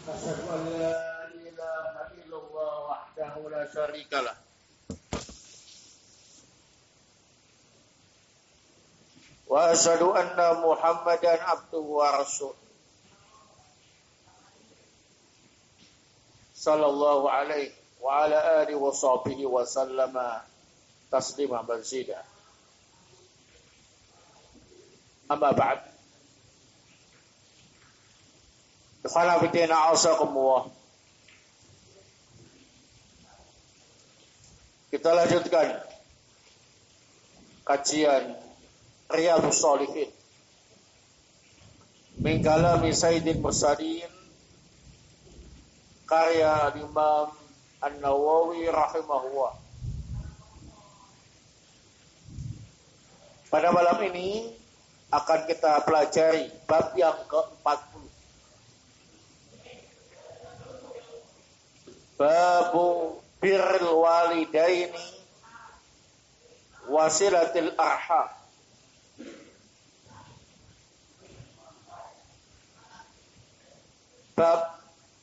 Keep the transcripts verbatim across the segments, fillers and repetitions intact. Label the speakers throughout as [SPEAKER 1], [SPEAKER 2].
[SPEAKER 1] Asyhadu an la ilaha illallah wahdahu la syarikalah. Wa asyhadu anna Muhammadan abduhu wa rasuluh. Sallallahu alaihi wa ala alihi wa sahbihi wa sallama taslima mazida. Amma ba'd. Ikhwana fillah a'azakumullah. Kita lanjutkan kajian Riyadhus Shalihin min kalami Sayyidil Mursalin karya Imam An-Nawawi rahimahullah. Pada malam ini akan kita pelajari bab yang keempat puluh. Babu birrul walidaini wasilatil arham. Bab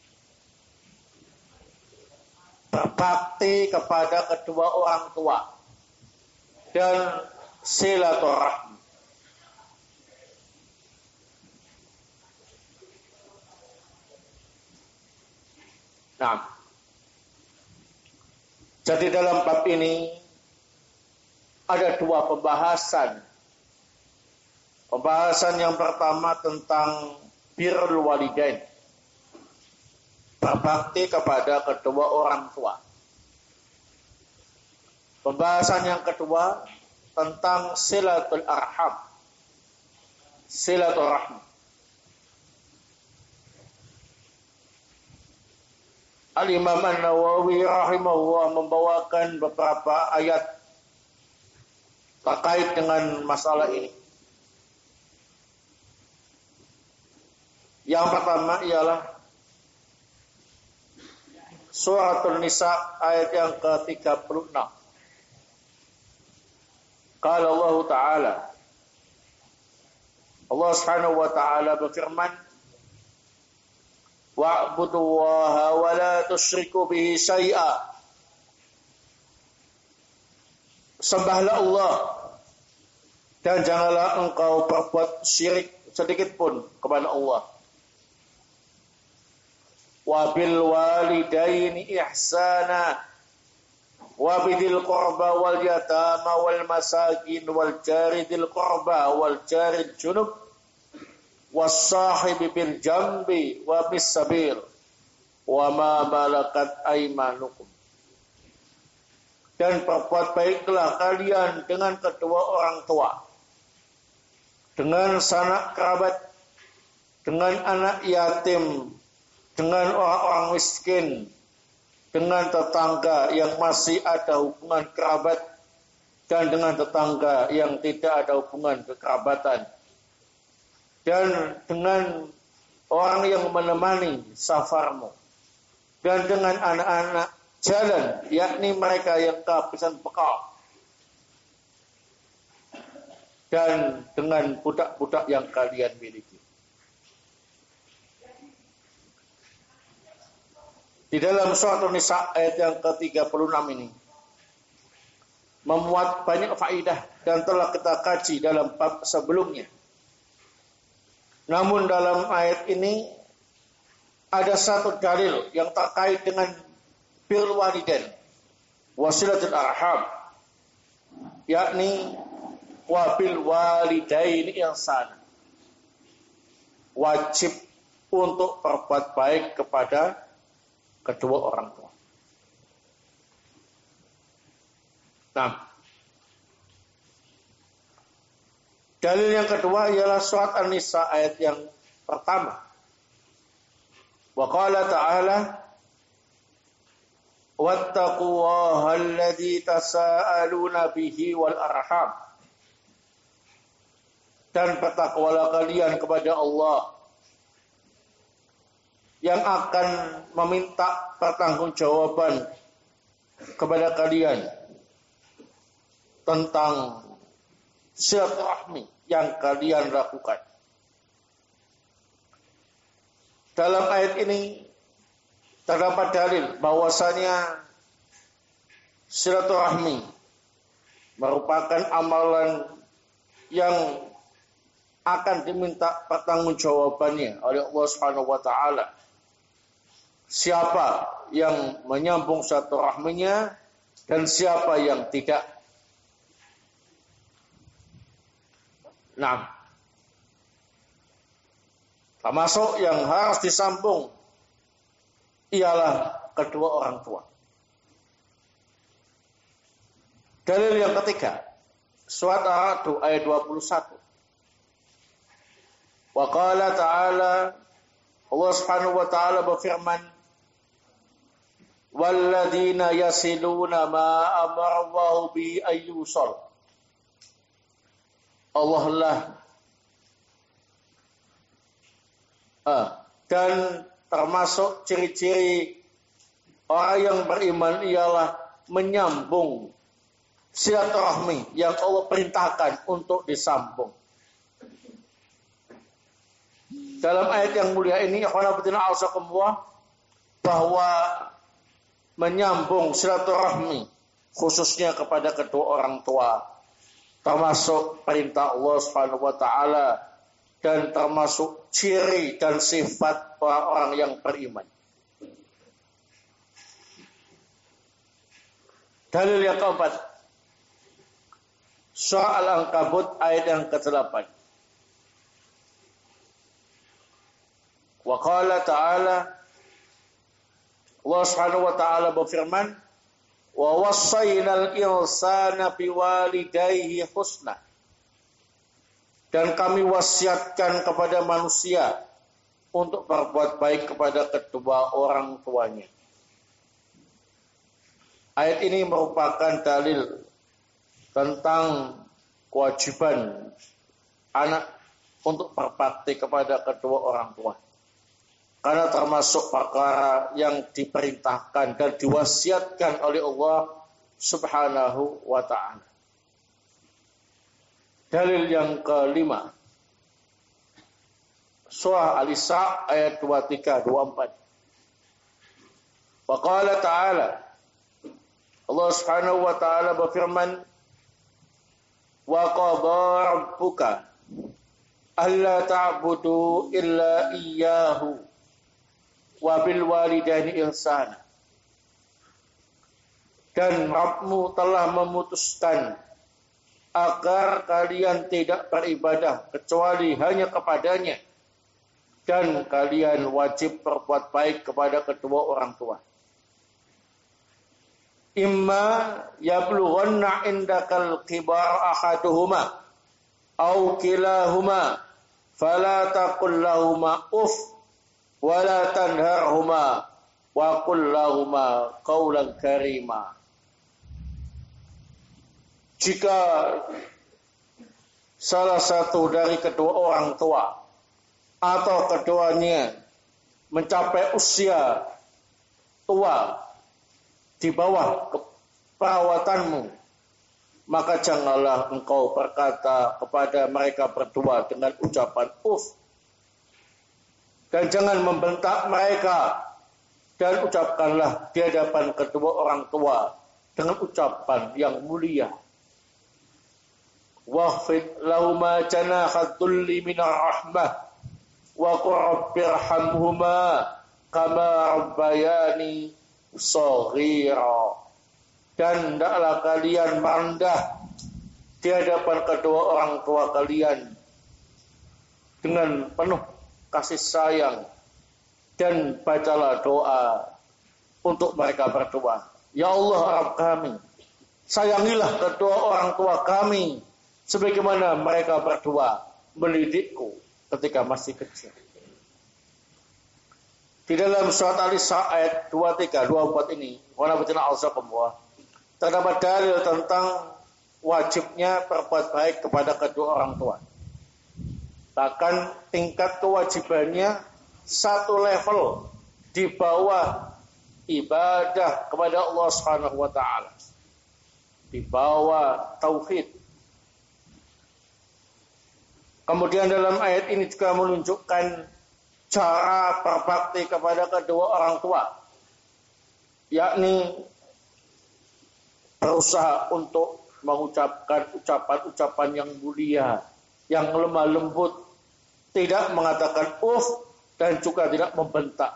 [SPEAKER 1] berbakti kepada kedua orang tua dan silaturahmi. Nah, jadi dalam bab ini ada dua pembahasan. Pembahasan yang pertama tentang birrul walidain, berbakti kepada kedua orang tua. Pembahasan yang kedua tentang silatul arham, silaturahmi. Al-Imam An-Nawawi rahimahullah membawakan beberapa ayat terkait dengan masalah ini. Yang pertama ialah Suratul Nisa ayat yang ke tiga puluh enam. Qala Allah Ta'ala, Allah Subhanahu wa Ta'ala berfirman, wa'budullaha wa la tusyriku bihi syai'a. Sembahlah Allah dan janganlah engkau berbuat syirik sedikit pun kepada Allah. Wa bil walidaini ihsana wa bidil qurba wal yatama wal masakin wal jari dil qurba wal jari junub was-sahibi bil jambi wa bis sabil wa ma malakat aymanukum. Dan berbuat baiklah kalian dengan kedua orang tua, dengan sanak kerabat, dengan anak yatim, dengan orang-orang miskin, dengan tetangga yang masih ada hubungan kerabat, dan dengan tetangga yang tidak ada hubungan kekerabatan, dan dengan orang yang menemani safarmu, dan dengan anak-anak jalan, yakni mereka yang kehabisan bekal, dan dengan budak-budak yang kalian miliki. Di dalam surat An-Nisa ayat yang ke tiga puluh enam ini memuat banyak faidah dan telah kita kaji dalam bab sebelumnya. Namun dalam ayat ini ada satu dalil yang terkait dengan birrul walidain, wasilatul arham, yakni wabil walidaini ihsana. Wajib untuk berbuat baik kepada kedua orang tua. Nah, dalil yang kedua ialah surat An-Nisa ayat yang pertama. Wa qala ta'ala wattaqullaha alladzi tasaaluna bihi wal arham. Dan bertakwalah kalian kepada Allah yang akan meminta pertanggungjawaban kepada kalian tentang silaturahmi yang kalian lakukan. Dalam ayat ini terdapat dalil bahwasanya silaturahmi merupakan amalan yang akan diminta pertanggungjawabannya oleh Allah Subhanahu wa taala. Siapa yang menyambung silaturahminya dan siapa yang tidak. Nah, termasuk yang harus disambung ialah kedua orang tua. Dalil yang ketiga, surat Ar-Ra'd ayat dua puluh satu. Wa qala ta'ala, Allah Subhanahu wa taala berfirman, walladzina yasiluna ma amara Allahu bi ayyusal. Allah lah ah, dan termasuk ciri-ciri orang yang beriman ialah menyambung silaturahmi yang Allah perintahkan untuk disambung. Dalam ayat yang mulia ini, bahwa menyambung silaturahmi khususnya kepada kedua orang tua termasuk perintah Allah Subhanahu wa taala dan termasuk ciri dan sifat orang-orang yang beriman. Dalil yang keempat, surah Al-Ankabut ayat yang kedelapan. Wa qala ta'ala, Allah Subhanahu wa taala berfirman, wa wassaynal insana biwalidayhi husna. Dan kami wasiatkan kepada manusia untuk berbuat baik kepada kedua orang tuanya. Ayat ini merupakan dalil tentang kewajiban anak untuk berbakti kepada kedua orang tua. Karena termasuk perkara yang diperintahkan dan diwasiatkan oleh Allah Subhanahu wa ta'ala. Dalil yang kelima, surah Al-Isra ayat dua puluh tiga dua puluh empat. Wa qala ta'ala, Allah Subhanahu wa ta'ala berfirman, wa qadha rabbuka alla ta'budu illa iyyahu wa bil walidaini ihsana. Dan Rabbmu telah memutuskan agar kalian tidak beribadah kecuali hanya kepadanya, dan kalian wajib berbuat baik kepada kedua orang tua. Imma yablughanna indakal kibar ahaduhuma aw kilahuma fala taqul lahumā uff wala tanharhuma wa qul lahumā qawlan karīmā. Jika salah satu dari kedua orang tua atau keduanya mencapai usia tua di bawah perawatanmu, maka janganlah engkau berkata kepada mereka berdua dengan ucapan uff, dan jangan membentak mereka, dan ucapkanlah di hadapan kedua orang tua dengan ucapan yang mulia. Wakhfid lahuma janaha dhulli minar rahmah wa qur rabbirhamhuma kama rabbayani shaghira. Dan hendaklah kalian merendah di hadapan kedua orang tua kalian dengan penuh kasih sayang, dan bacalah doa untuk mereka berdua. Ya Allah Rabb kami, sayangilah kedua orang tua kami sebagaimana mereka berdua mendidikku ketika masih kecil. Di dalam surat Al-Isra ayat dua puluh tiga dua puluh empat ini, terdapat dalil tentang wajibnya berbuat baik kepada kedua orang tua. Bahkan tingkat kewajibannya satu level di bawah ibadah kepada Allah Subhanahu wa taala, di bawah tauhid. Kemudian dalam ayat ini juga menunjukkan cara berbakti kepada kedua orang tua yakni berusaha untuk mengucapkan ucapan-ucapan yang mulia, yang lemah lembut, tidak mengatakan uf dan juga tidak membentak.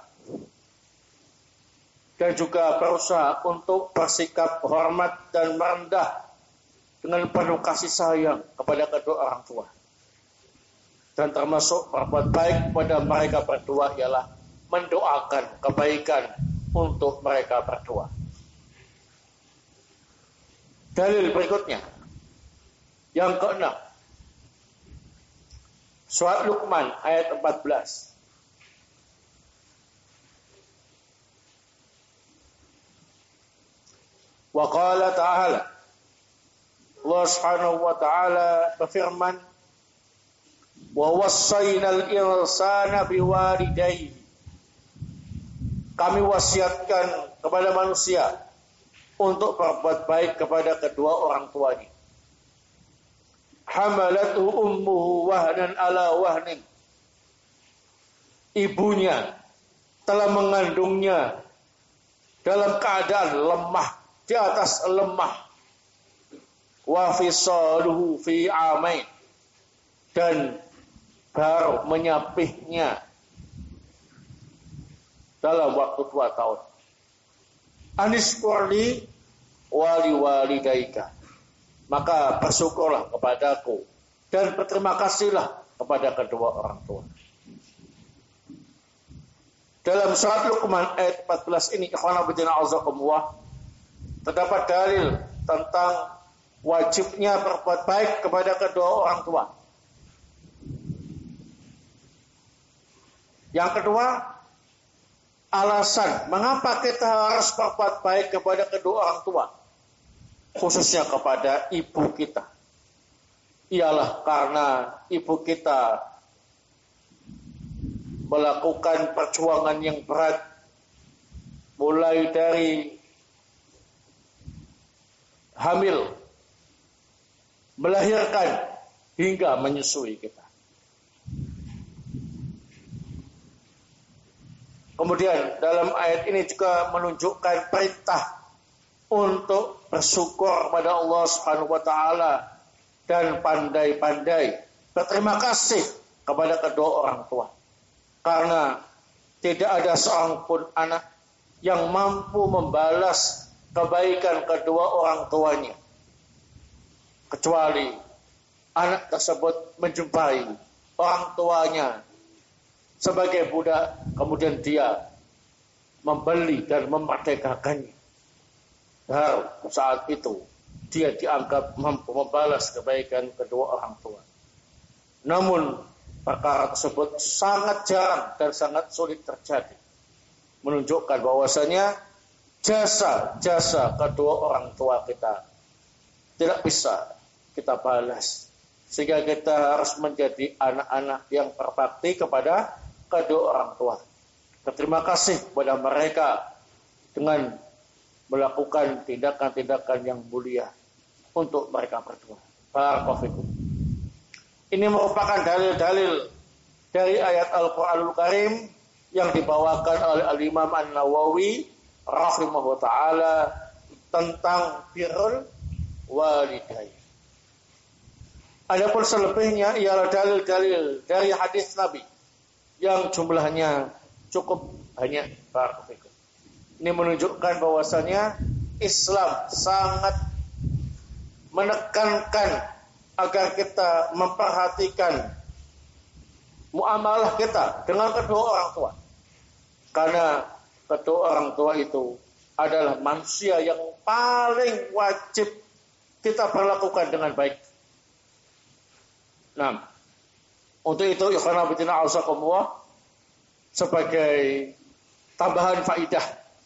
[SPEAKER 1] Dan juga berusaha untuk bersikap hormat dan merendah dengan penuh kasih sayang kepada kedua orang tua. Dan termasuk berbuat baik kepada mereka berdua ialah mendoakan kebaikan untuk mereka berdua. Dalil berikutnya, yang keenam, surat Luqman ayat empat belas. Wa qala ta'ala, Allah Subhanahu wa ta'ala berfirman, wa wassaynal insana biwalidayhi, kami wasiatkan kepada manusia untuk berbuat baik kepada kedua orang tuanya. Hamalatu ummuhu wahnan ala wahnin, ibunya telah mengandungnya dalam keadaan lemah di atas lemah. Wa fisaluhu fi amain, dan baru menyapihnya dalam waktu dua tahun. Aniskurli wali walidaika, maka bersyukurlah kepadaku dan berterima kasihlah kepada kedua orang tua. Dalam surat Luqman ayat empat belas ini, ikhwan fillah azakumullah, terdapat dalil tentang wajibnya berbuat baik kepada kedua orang tua. Yang kedua, alasan mengapa kita harus berbuat baik kepada kedua orang tua, khususnya kepada ibu kita, ialah karena ibu kita melakukan perjuangan yang berat, mulai dari hamil, melahirkan, hingga menyusui kita. Kemudian dalam ayat ini juga menunjukkan perintah untuk bersyukur kepada Allah Subhanahu wa taala dan pandai-pandai berterima kasih kepada kedua orang tua. Karena tidak ada seorang pun anak yang mampu membalas kebaikan kedua orang tuanya, kecuali anak tersebut menjumpai orang tuanya sebagai budak, kemudian dia membeli dan memerdekakannya. Baru saat itu dia dianggap mampu membalas kebaikan kedua orang tua. Namun perkara tersebut sangat jarang dan sangat sulit terjadi, menunjukkan bahwasanya jasa-jasa kedua orang tua kita tidak bisa kita balas, sehingga kita harus menjadi anak-anak yang berbakti kepada kedua orang tua. Berterima kasih kepada mereka dengan melakukan tindakan-tindakan yang mulia untuk mereka berdua. Barakallahu fikum. Ini merupakan dalil-dalil dari ayat Al-Quranul Karim yang dibawakan oleh Al-Imam An-Nawawi rahimahullah ta'ala tentang birrul walidain. Adapun selebihnya ialah dalil-dalil dari hadis Nabi yang jumlahnya cukup banyak. Barakallahu. Ini menunjukkan bahwasanya Islam sangat menekankan agar kita memperhatikan muamalah kita dengan kedua orang tua. Karena kedua orang tua itu adalah manusia yang paling wajib kita perlakukan dengan baik. Nah, untuk itu ikhwan fillah auzakumullah, sebagai tambahan faidah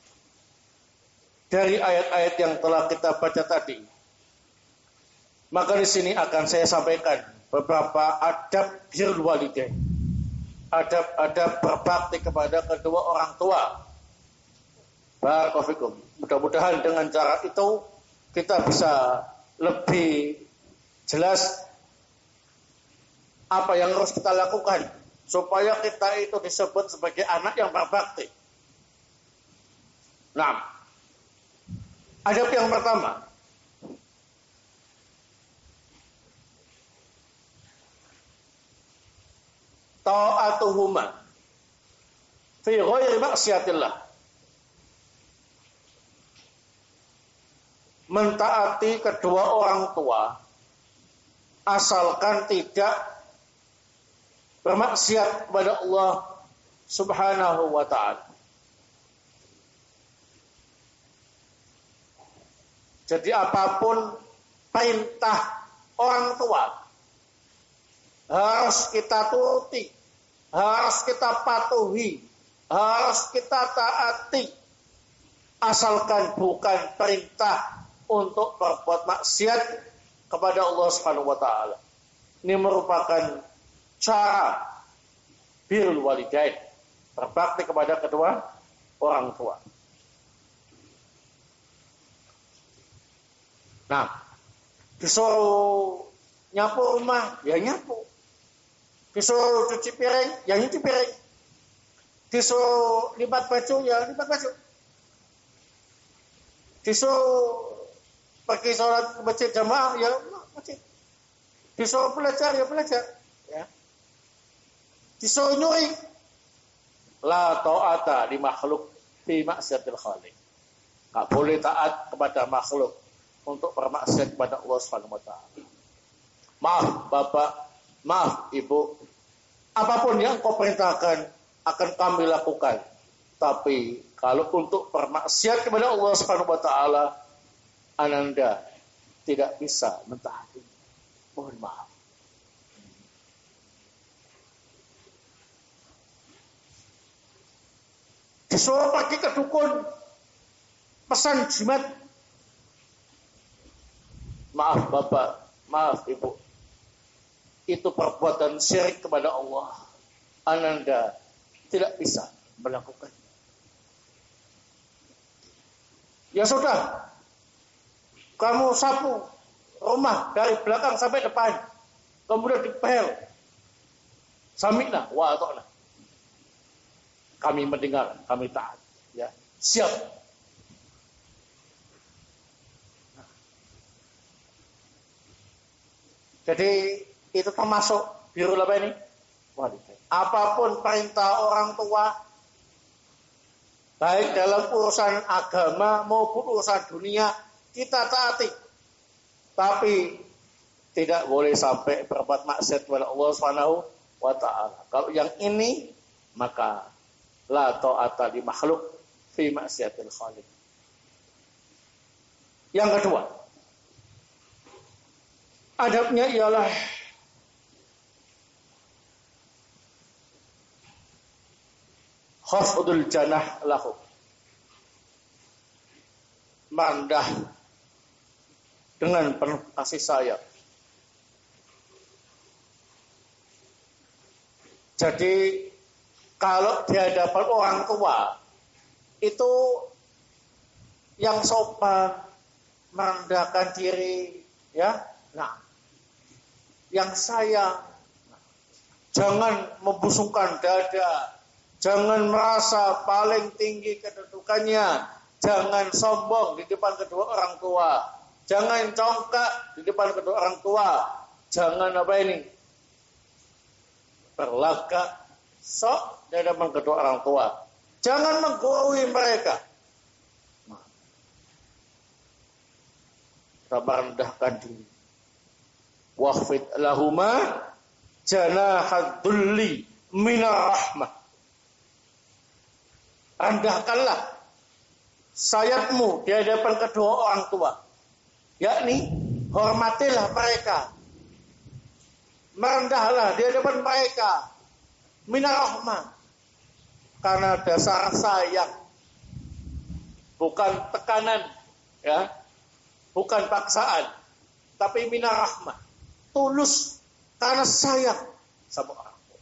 [SPEAKER 1] dari ayat-ayat yang telah kita baca tadi, maka di sini akan saya sampaikan beberapa adab birrul walidain, adab-adab berbakti kepada kedua orang tua. Barakallahu fikum. Mudah-mudahan dengan cara itu kita bisa lebih jelas apa yang harus kita lakukan supaya kita itu disebut sebagai anak yang berbakti. Nah, Adab yang pertama, ta'atuhuma fi ghairi maksiatillah. Mentaati kedua orang tua asalkan tidak bermaksiat kepada Allah Subhanahu wa ta'ala. Jadi apapun perintah orang tua harus kita turuti, harus kita patuhi, harus kita taati, asalkan bukan perintah untuk berbuat maksiat kepada Allah Subhanahu wa ta'ala. Ini merupakan cara birrul walidain, berbakti kepada kedua orang tua. Nah, disuruh nyapu rumah, ya nyapu. Disuruh cuci piring, ya nyuci piring. Disuruh lipat baju, ya lipat baju. Disuruh pergi sholat ke masjid jamaah, ya masjid. Disuruh belajar, ya belajar. Ya. Disuruh nyuri, la ta'ata li makhluk fi maksiatil khaliq. Enggak boleh taat kepada makhluk untuk bermaksiat kepada Allah Subhanahu wa ta'ala. Maaf Bapak, maaf Ibu, apapun yang kau perintahkan akan kami lakukan. Tapi kalau untuk bermaksiat kepada Allah Subhanahu wa ta'ala, Ananda tidak bisa mentaati. Mohon maaf. Disuruh pergi ke dukun, pesan jimat. Maaf Bapak, maaf Ibu, itu perbuatan syirik kepada Allah. Ananda tidak bisa melakukan. Ya sudah, kamu sapu rumah dari belakang sampai depan, kemudian dipel. Sami'na wa ata'na. Kami mendengar, kami taat. Ya, siap. Jadi itu termasuk birrul apa ini? Walidain. Apapun perintah orang tua, baik dalam urusan agama maupun urusan dunia, kita taati. Tapi tidak boleh sampai berbuat maksiat kepada Allah Subhanahu wa ta'ala. Kalau yang ini, maka la ta'ata li makhluk fi maksiatil khaliq. Yang kedua, adabnya ialah khafdul janah lahu, merendah dengan penuh kasih sayang. Jadi kalau di hadapan orang tua itu yang sopan, merendahkan diri, ya. Nah, yang sayang, jangan membusungkan dada, jangan merasa paling tinggi kedudukannya, jangan sombong di depan kedua orang tua, jangan congkak di depan kedua orang tua, jangan apa ini, berlagak sok di depan kedua orang tua, jangan menggurui mereka. Kita merendahkan diri. Waqfid lahuma janahad dhulli minar rahmah. Rendahkanlah sayapmu di hadapan kedua orang tua, yakni hormatilah mereka, merendahlah di hadapan mereka minar rahmah, karena dasar sayang, bukan tekanan, ya, bukan paksaan, tapi minar rahmah. Tulus karena sayang sama orang tua.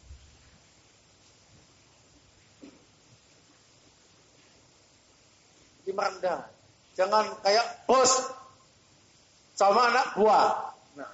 [SPEAKER 1] Jadi merendah. Jangan kayak bos sama anak buah. Nah,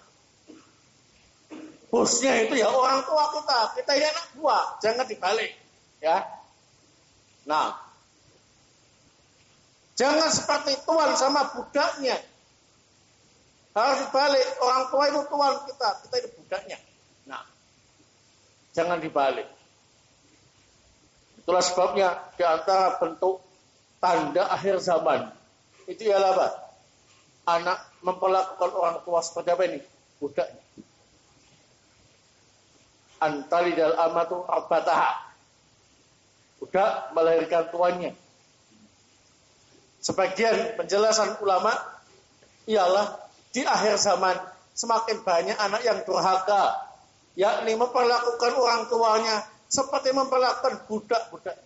[SPEAKER 1] bosnya itu ya orang tua kita, kita ini anak buah, jangan dibalik, ya. Nah, Jangan seperti tuan sama budaknya. Harus dibalik. Orang tua itu tuan kita, kita itu budaknya. Nah, jangan dibalik. Itulah sebabnya di antara bentuk tanda akhir zaman itu ialah apa? Anak memperlakukan orang tua seperti apa ini? Budaknya. Antalidal amatu rabbataha. Budak melahirkan tuannya. Sebagian penjelasan ulama ialah di akhir zaman semakin banyak anak yang durhaka, yakni memperlakukan orang tuanya seperti memperlakukan budak-budak.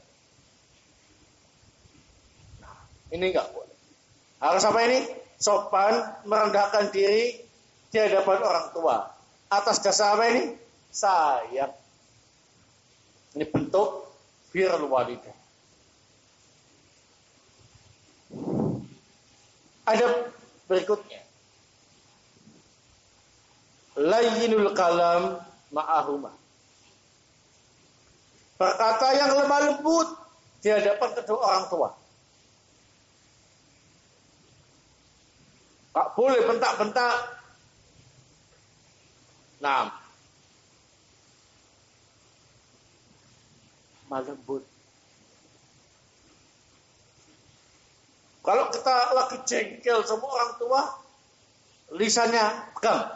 [SPEAKER 1] Nah, ini enggak boleh. Harus apa ini? Sopan, merendahkan diri di hadapan orang tua. Atas dasar apa ini? Sayang. Ini bentuk birrul walidain. Ada berikutnya. Layyinul kalam ma'ahuma. Berkata yang lemah lembut di hadapan kedua orang tua. Tak boleh bentak-bentak. Nah, lembut. Kalau kita lagi jengkel sama orang tua, lisannya pegang.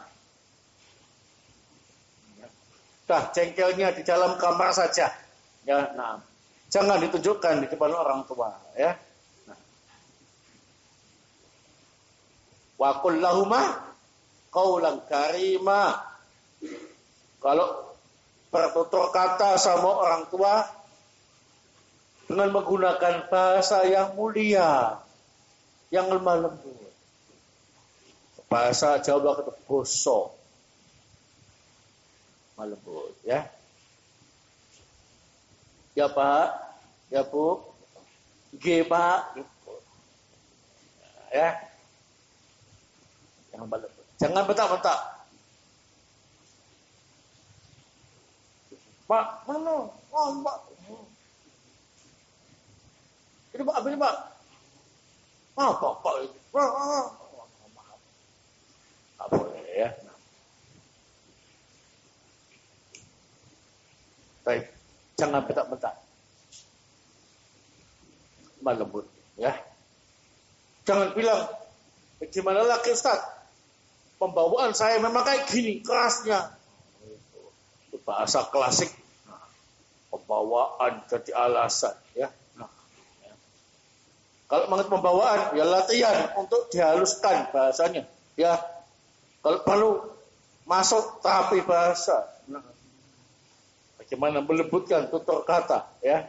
[SPEAKER 1] Dah jengkelnya di dalam kamar saja. Ya, nah, jangan ditunjukkan di depan orang tua, ya. Nah. Wa qul lahumā qaulan karīmā. Kalau bertutur kata sama orang tua dengan menggunakan bahasa yang mulia, yang lemah lembut. Bahasa Jawa kata bosok. Lemah lembut, ya. Ya Pak, ya Bu, G Pak, gitu. Ya, jangan balik, jangan bentak-bentak. Pak, mana? Oh, Pak. Ini Pak, ambil Pak. Ah, Pak, Pak itu. Ah, ah. Tak boleh ya. Baik. Jangan bentak-bentak. Lembut, ya. Jangan bilang, bagaimana lagi Ustaz? Pembawaan saya memang kayak gini, kerasnya. Itu bahasa klasik. Pembawaan jadi alasan, ya. Nah, ya. Kalau mengenai pembawaan, ya latihan untuk dihaluskan bahasanya, ya. Kalau perlu masuk terapi bahasa. Nah, bagaimana melembutkan tutur kata, ya.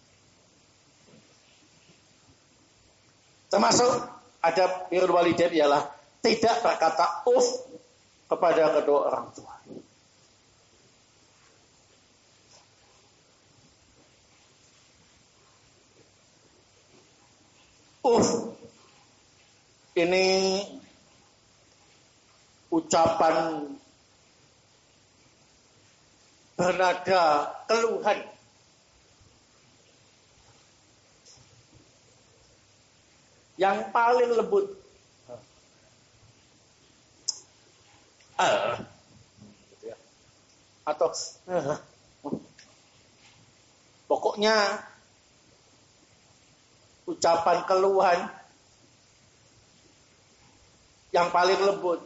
[SPEAKER 1] Termasuk adab birrul walidain ialah tidak berkata uf kepada kedua orang tua. Uf ini ucapan bernada keluhan. Yang paling lembut. Uh, atau uh, pokoknya ucapan keluhan yang paling lembut.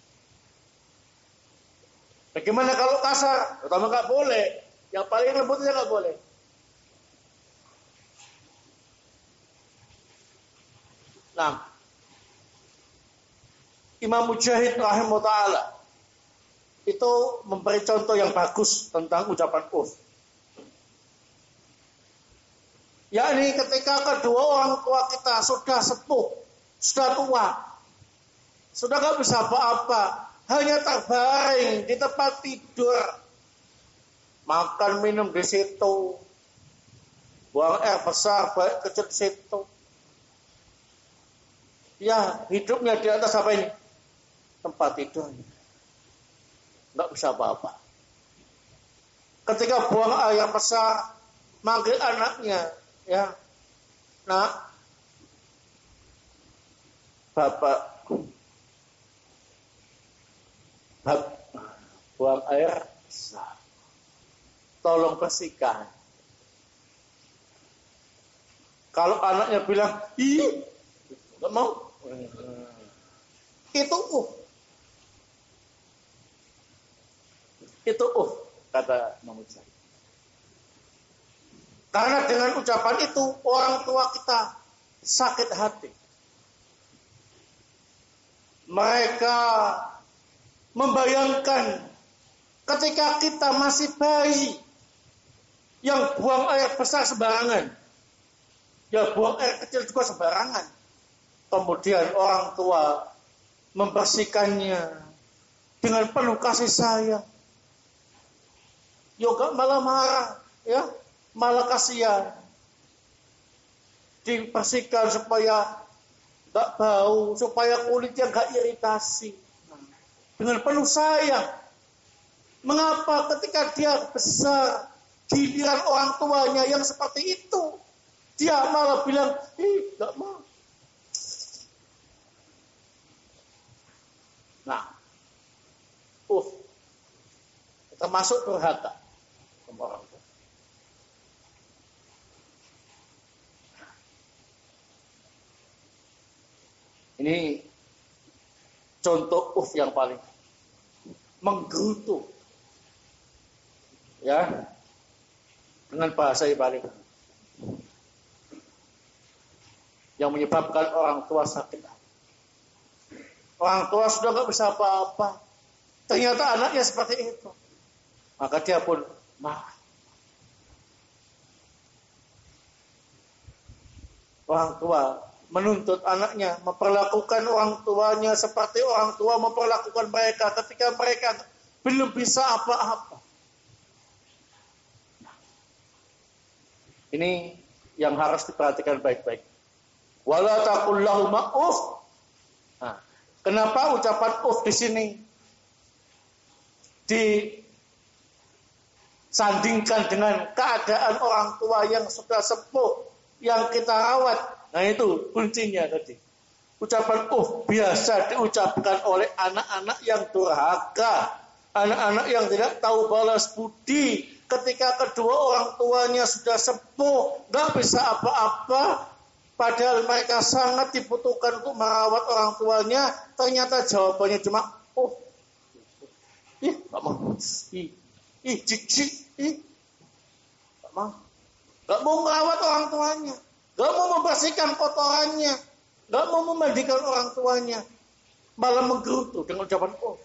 [SPEAKER 1] Bagaimana kalau kasar? Pertama nggak boleh. Yang paling lembutnya nggak boleh. Nah, Imam Mujahid rahimahullah ta'ala itu memberi contoh yang bagus tentang ucapan uf. Yakni ketika kedua orang tua kita sudah sepuh, sudah tua, sudah gak bisa apa-apa, hanya terbaring di tempat tidur, makan minum di situ, buang air besar baik kecil di situ. Ya, hidupnya di atas apa ini? Tempat tidurnya. Enggak bisa apa-apa. Ketika buang air besar, manggil anaknya, ya. Nah, bapak bab, buang air, tolong bersihkan. Kalau anaknya bilang, ih, nggak mau, itu uh, itu uh, kata Mahmud Syahid. Karena dengan ucapan itu orang tua kita sakit hati. Mereka membayangkan ketika kita masih bayi yang buang air besar sembarangan, ya buang air kecil juga sembarangan. Kemudian orang tua membersihkannya dengan penuh kasih sayang. Yoga malah marah, ya, malah kasihan. Dibersihkan supaya nggak bau, supaya kulitnya nggak iritasi. Dengan penuh sayang. Mengapa ketika dia besar, giliran orang tuanya yang seperti itu, dia malah bilang, ih, nggak mau. Nah, uh, termasuk durhaka sama orang tua. Ini contoh uh yang paling menggerutu, ya, dengan bahasa yang paling yang menyebabkan orang tua sakit. Orang tua sudah nggak bisa apa-apa, ternyata anaknya seperti itu, maka dia pun marah. Orang tua menuntut anaknya memperlakukan orang tuanya seperti orang tua memperlakukan mereka ketika mereka belum bisa apa-apa. Ini yang harus diperhatikan baik-baik. Wala taqul lahuma uff. Nah, kenapa ucapan uff di sini disandingkan dengan keadaan orang tua yang sudah sepuh yang kita rawat? Nah itu kuncinya tadi. Ucapan uh biasa diucapkan oleh anak-anak yang durhaka, anak-anak yang tidak tahu balas budi. Ketika kedua orang tuanya sudah sepuh, gak bisa apa-apa, padahal mereka sangat dibutuhkan untuk merawat orang tuanya, ternyata jawabannya cuma oh, ih, gak mau, ih, ih, jijik, ih, gak mau, gak mau merawat orang tuanya. Gak mau membersihkan kotorannya, gak mau memandikan orang tuanya, malah menggerutu dengan ucapan oh.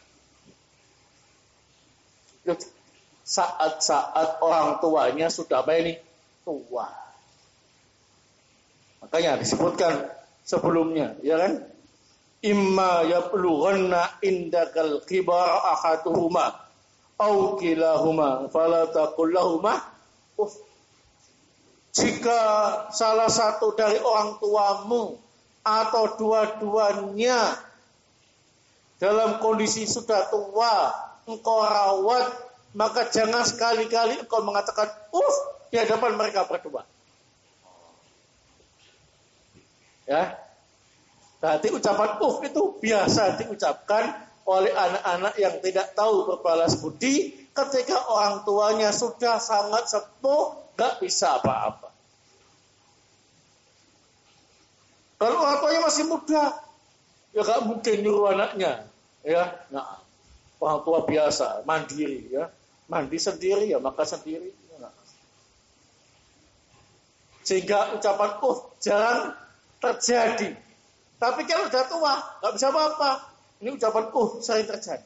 [SPEAKER 1] Saat-saat orang tuanya sudah apa ini? Tua. Makanya disebutkan sebelumnya, ya kan? Imma yablughanna indakal kibar ahaduhuma aw kilahuma fala taqul lahumā uff. Jika salah satu dari orang tuamu atau dua-duanya dalam kondisi sudah tua, engkau rawat, maka jangan sekali-kali engkau mengatakan uff di hadapan mereka berdua. Ya, berarti ucapan uff itu biasa diucapkan oleh anak-anak yang tidak tahu berbalas budi ketika orang tuanya sudah sangat sepuh, gak bisa apa-apa. Kalau orang tuanya masih muda, ya gak mungkin nyuruh anaknya, ya. Nah, orang tua biasa, mandiri, ya, mandi sendiri, ya maka sendiri. Nah. Sehingga ucapan uh jarang terjadi. Tapi kalau sudah tua, gak bisa apa-apa. Ini ucapan uh sering terjadi.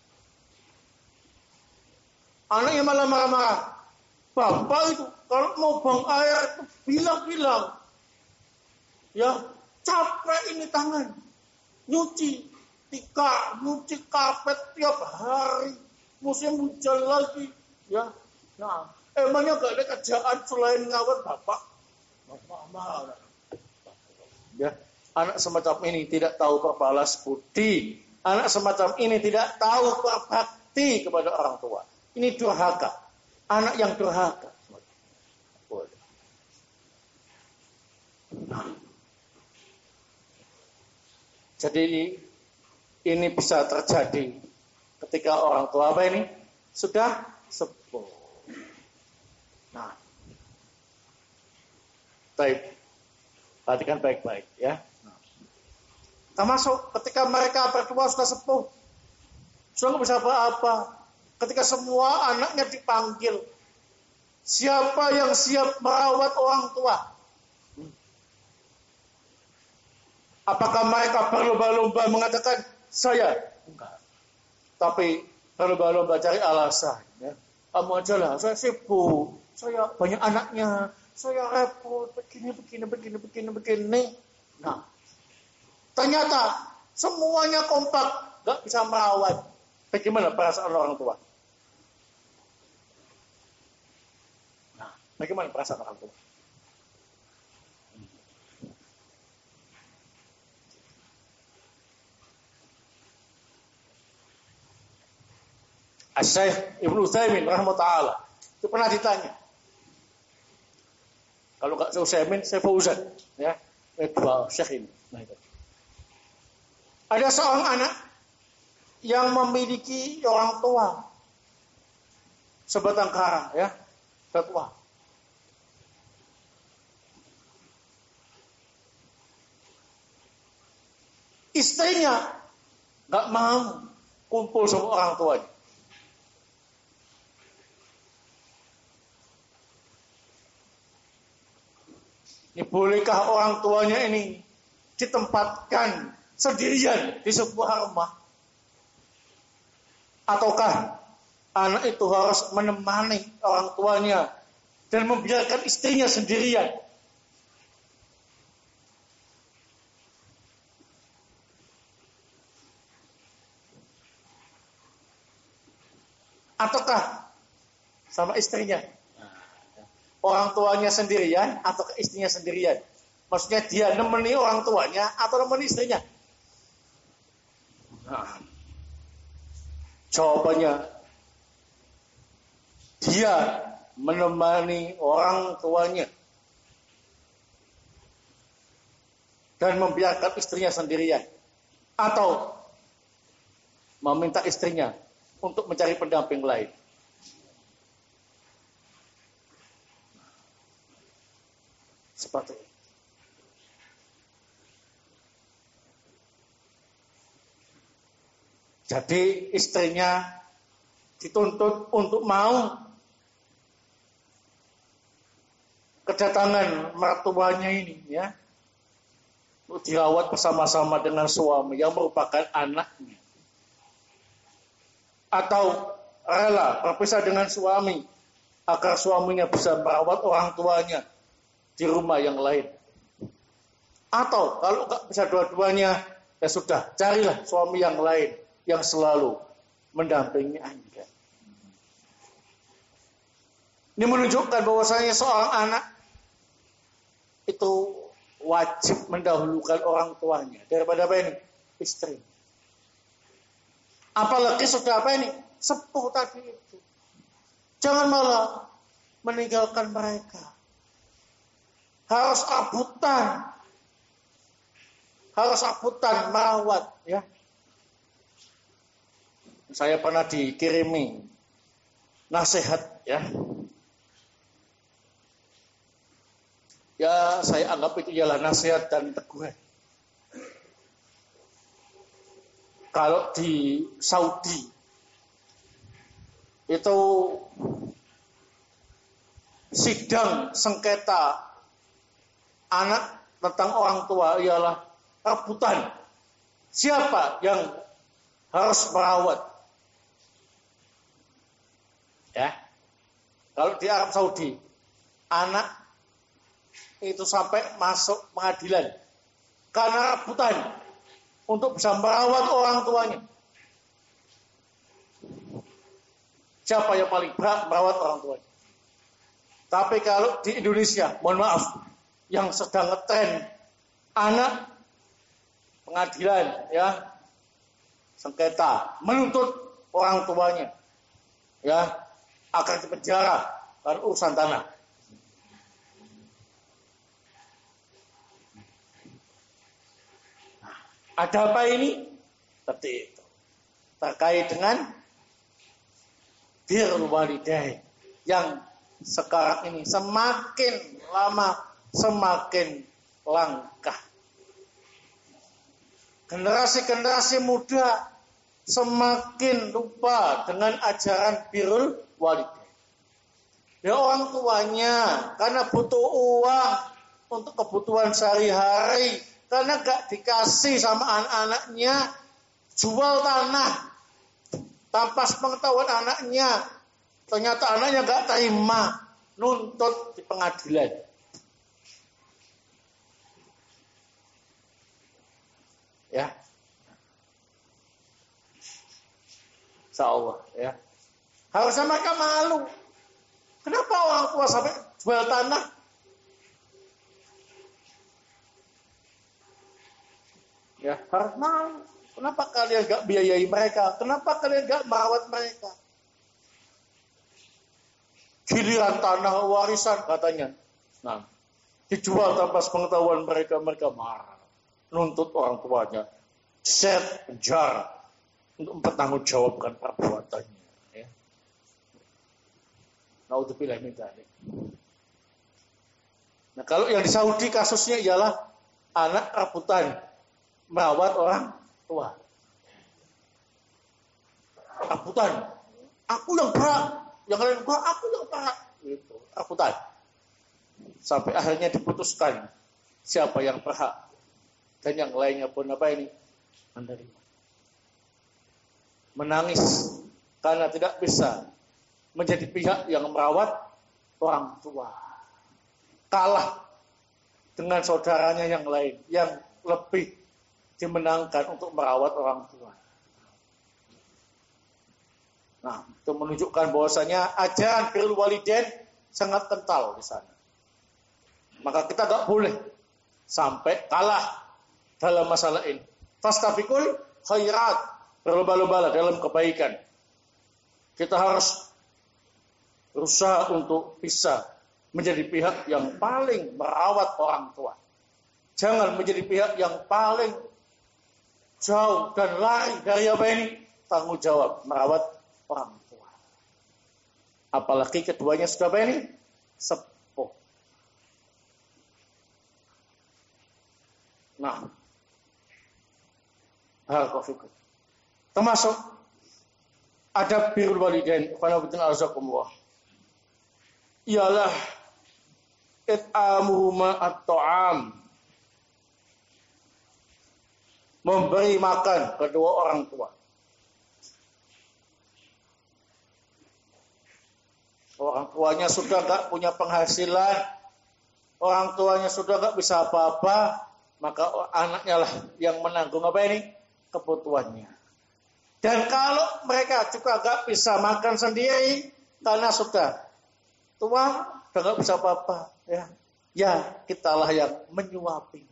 [SPEAKER 1] Anaknya malah marah-marah. Bapak itu kalau mau buang air itu bilang-bilang, ya capek ini tangan, nyuci tika, nyuci karpet tiap hari, musim hujan lagi, ya. Nah, emangnya gak ada kerjaan selain ngawet bapak? Bapak, ya, anak semacam ini tidak tahu berbalas budi, anak semacam ini tidak tahu berbakti kepada orang tua. Ini durhaka, anak yang durhaka. Jadi ini bisa terjadi ketika orang tua apa ini sudah sepuh. Nah, baik, perhatikan baik-baik ya. Termasuk ketika mereka berdua sudah sepuh, sudah nggak bisa apa-apa. Ketika semua anaknya dipanggil, siapa yang siap merawat orang tua? Apakah mereka berlomba-lomba mengatakan saya? Enggak. Tapi berlomba-lomba cari alasan. Ya. Kamu aja lah, saya sibuk, saya banyak anaknya, saya repot, begini, begini, begini, begini, begini. Nah, ternyata semuanya kompak, nggak bisa merawat. Bagaimana perasaan orang tua? Nah, bagaimana perasaan orang tua? Asy-Syaikh Ibnu Utsaimin rahimahullah itu pernah ditanya. Kalau enggak Syekh Utsaimin, Syekh Fauzan, ya. Dua syekh ini. Nah, itu. Ada seorang anak yang memiliki orang tua sebatang kara, ya, sudah tua. Istrinya enggak mau kumpul sama orang tuanya. Ini bolehkah orang tuanya ini ditempatkan sendirian di sebuah rumah? Ataukah anak itu harus menemani orang tuanya dan membiarkan istrinya sendirian? Ataukah sama istrinya? Orang tuanya sendirian atau istrinya sendirian? Maksudnya dia nemeni orang tuanya atau nemeni istrinya? Nah, jawabannya dia menemani orang tuanya dan membiarkan istrinya sendirian, atau meminta istrinya untuk mencari pendamping lain. Seperti itu. Jadi istrinya dituntut untuk mau kedatangan mertuanya ini, ya, untuk dirawat bersama-sama dengan suami yang merupakan anaknya, atau rela berpisah dengan suami agar suaminya bisa merawat orang tuanya di rumah yang lain. Atau kalau nggak bisa dua-duanya, ya sudah, carilah suami yang lain yang selalu mendampingi Anda. Ini menunjukkan bahwasanya seorang anak itu wajib mendahulukan orang tuanya daripada apa ini? Istri. Apalagi sudah apa ini? Sepuh tadi itu. Jangan malah meninggalkan mereka. Harus abutan. Harus abutan merawat, ya. Saya pernah dikirimi nasihat, ya. Ya, saya anggap itu ialah nasihat dan teguhan. Kalau di Saudi itu sidang sengketa anak tentang orang tua ialah rebutan siapa yang harus merawat. Ya, kalau di Arab Saudi anak itu sampai masuk pengadilan karena rebutan untuk bisa merawat orang tuanya. Siapa yang paling berat merawat orang tuanya? Tapi kalau di Indonesia, mohon maaf, yang sedang ngetren anak pengadilan, ya, sengketa menuntut orang tuanya, ya, akan dipenjara karena urusan tanah. Ada apa ini? Seperti itu. Terkait dengan birrul walidain yang sekarang ini semakin lama semakin langka. Generasi-generasi muda semakin lupa dengan ajaran birrul walidain. Ya orang tuanya karena butuh uang untuk kebutuhan sehari-hari, karena gak dikasih sama anak-anaknya, jual tanah tanpa pengetahuan anaknya. Ternyata anaknya gak terima, nuntut di pengadilan. Ya, insyaallah ya. Harusnya mereka malu. Kenapa orang tua sampai jual tanah? Ya, harus malu. Kenapa kalian gak biayai mereka? Kenapa kalian gak merawat mereka? Giliran tanah warisan katanya. Nah, dijual tanpa pengetahuan mereka, mereka marah. Nuntut orang tuanya. Set penjara untuk mempertanggungjawabkan perbuatannya. Ya. Naudzubillah min dzalik. Nah, kalau yang di Saudi kasusnya ialah anak rebutan merawat orang tua. Rebutan. Aku yang berhak, yang lain gua aku yang berhak. Gitu. Rebutan. Sampai akhirnya diputuskan siapa yang berhak. Dan yang lainnya pun apa ini? Menerima. Menangis karena tidak bisa menjadi pihak yang merawat orang tua. Kalah dengan saudaranya yang lain yang lebih dimenangkan untuk merawat orang tua. Nah, itu menunjukkan bahwasanya ajaran birrul walidain sangat kental di sana. Maka kita gak boleh sampai kalah dalam masalah ini. Fastabiqul khairat, berlomba-lomba dalam kebaikan. Kita harus berusaha untuk bisa menjadi pihak yang paling merawat orang tua. Jangan menjadi pihak yang paling jauh dan lari dari apa ini? Tanggung jawab merawat orang tua. Apalagi keduanya sudah apa ini? Sepuh. Nah, barakallahu. Termasuk adab birrul walidain, qanabatin arzakumullah. Ialah it'amuhuma at-ta'am. Memberi makan kedua orang tua. Orang tuanya sudah gak punya penghasilan, orang tuanya sudah gak bisa apa-apa, maka anaknya lah yang menanggung apa ini? Kebutuhannya. Dan kalau mereka juga gak bisa makan sendiri karena sudah tua, sudah gak bisa apa-apa, ya, ya kitalah yang menyuapi,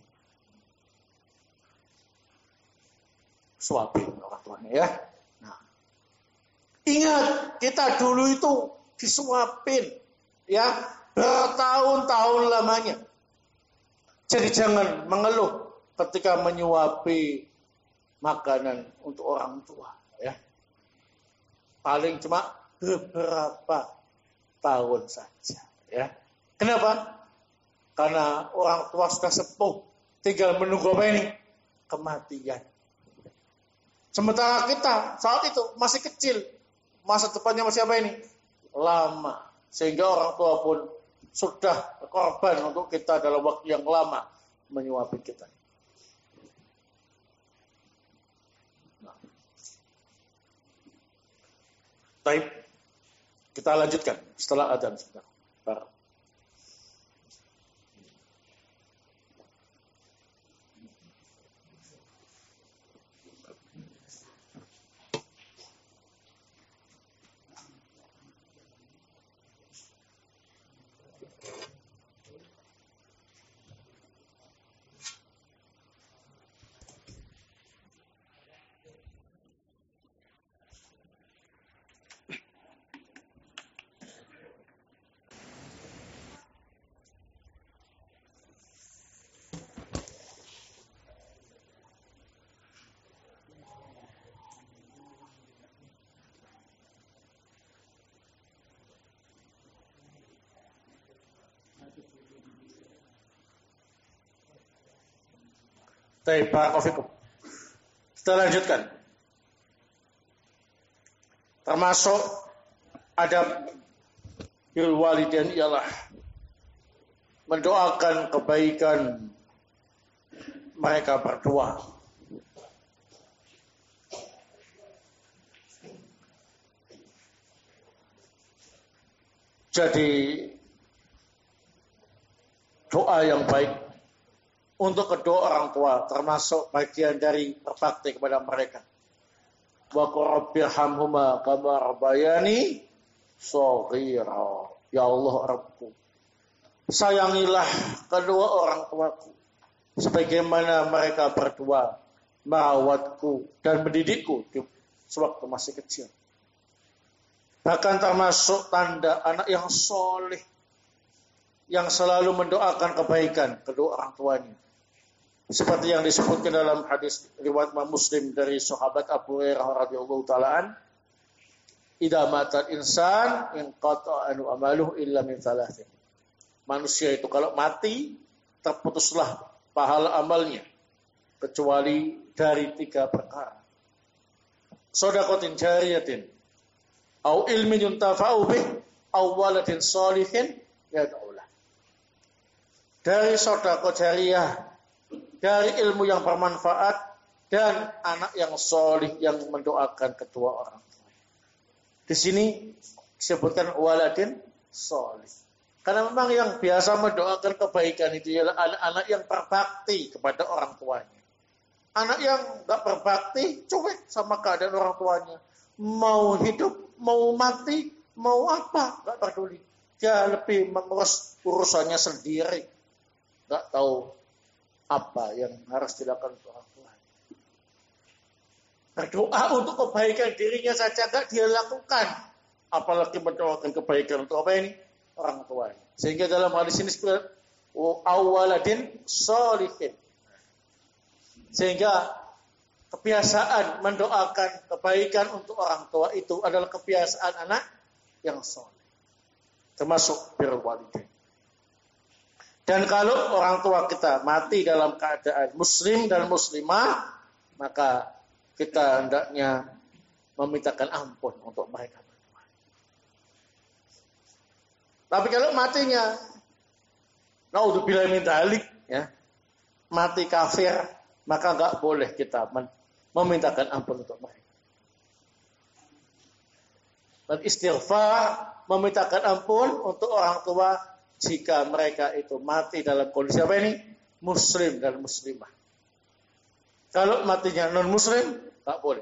[SPEAKER 1] suapin orang tuanya ya. Nah, ingat kita dulu itu disuapin, ya bertahun-tahun lamanya. Jadi jangan mengeluh ketika menyuapi makanan untuk orang tua, ya. Paling cuma beberapa tahun saja, ya. Kenapa? Karena orang tua sudah sepuh, tinggal menunggu apa ini? Kematian. Sementara kita saat itu masih kecil, masa depannya masih apa ini? Lama. Sehingga orang tua pun sudah korban untuk kita dalam waktu yang lama menyuapi kita. Nah. Baik, kita lanjutkan setelah adzan sebentar. Baik, barakallahu. Kita lanjutkan. Termasuk adab birrul walidain ialah mendoakan kebaikan mereka berdua. Jadi doa yang baik untuk kedua orang tua termasuk bagian dari berbakti kepada mereka. Wa qurrabbirhamhuma kama rabbayani shaghira. Ya Allah Rabbku, sayangilah kedua orang tuaku sebagaimana mereka berdua merawatku dan mendidikku sewaktu masih kecil. Bahkan termasuk tanda anak yang soleh yang selalu mendoakan kebaikan kedua orang tuanya. Seperti yang disebutkan dalam hadis riwayat Muslim dari sahabat Abu Hurairah radhiyallahu taalaan, "Idza matal insan inqata anu amaluhu illa min thalathin." Manusia itu kalau mati terputuslah pahala amalnya kecuali dari tiga perkara. Shadaqatin jariyatin, au ilmin yuntafa'u bih, au waladin shalihin yad'u lah. Dari sedekah jariyah, dari ilmu yang bermanfaat, dan anak yang solih yang mendoakan kedua orang tua. Di sini disebutkan waladin solih. Karena memang yang biasa mendoakan kebaikan itu ialah anak-anak yang berbakti kepada orang tuanya. Anak yang tak berbakti, cuek sama keadaan orang tuanya. Mau hidup, mau mati, mau apa, tak peduli. Dia lebih mengurus urusannya sendiri. Tak tahu apa yang harus dilakukan untuk orang tua. Berdoa untuk kebaikan dirinya saja enggak dia lakukan. Apalagi mendoakan kebaikan untuk apa ini? Orang tua. Sehingga dalam hadis ini disebut awaladin sholihin. Sehingga kebiasaan mendoakan kebaikan untuk orang tua itu adalah kebiasaan anak yang soleh. Termasuk birrul walidain. Dan kalau orang tua kita mati dalam keadaan muslim dan muslimah, maka kita hendaknya memintakan ampun untuk mereka. Tapi kalau matinya, naudzubillah min dzalik, ya, mati kafir, maka enggak boleh kita memintakan ampun untuk mereka. Dan istighfar, memintakan ampun untuk orang tua jika mereka itu mati dalam kondisi apa ini? Muslim dan muslimah. Kalau matinya non-muslim, enggak boleh.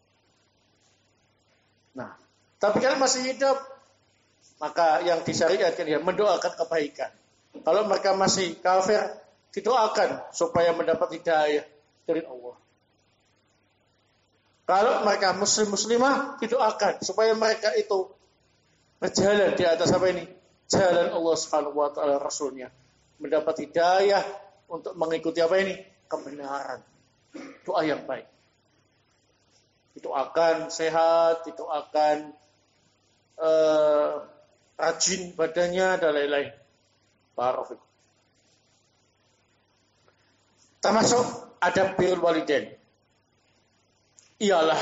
[SPEAKER 1] Nah, tapi kalau masih hidup, maka yang disyariatkan ya mendoakan kebaikan. Kalau mereka masih kafir, didoakan supaya mendapat hidayah dari Allah. Kalau mereka muslim-muslimah, didoakan supaya mereka itu berjalan di atas apa ini? Jalan Allah Subhanahu wa taala Rasulnya. Mendapat hidayah untuk mengikuti apa ini? Kebenaran. Doa yang baik. Itu akan sehat, itu akan uh, rajin badannya dan lain-lain. Barakallahu. Termasuk adab birrul walidain ialah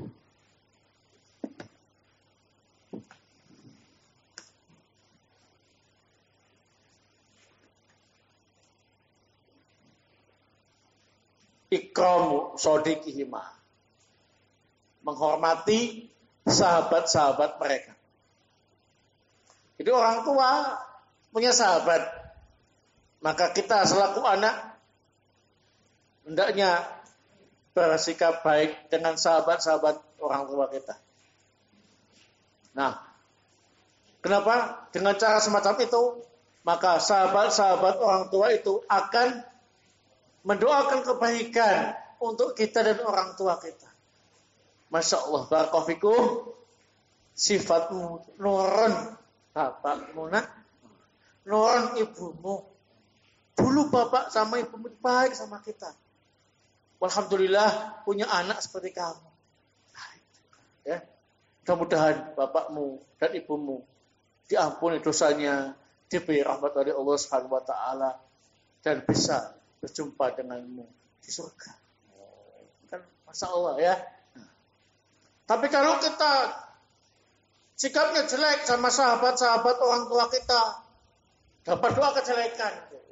[SPEAKER 1] ikramu shodiqihima, menghormati sahabat-sahabat mereka. Jadi orang tua punya sahabat, maka kita selaku anak hendaknya bersikap baik dengan sahabat-sahabat orang tua kita. Nah, kenapa? Dengan cara semacam itu, maka sahabat-sahabat orang tua itu akan mendoakan kebaikan untuk kita dan orang tua kita. Masya Allah, barakallahu fikum, sifatmu nurun. Bapakmu nak, nurun ibumu. Dulu bapak sama ibumu baik sama kita. Alhamdulillah punya anak seperti kamu. Ya, mudah-mudahan bapakmu dan ibumu diampuni dosanya, diberi rahmat oleh Allah Subhanahu wa taala dan bisa berjumpa denganmu di di surga. Kan Masya Allah ya. Tapi kalau kita sikapnya jelek sama sahabat-sahabat orang tua kita, dapat doa kejelekan.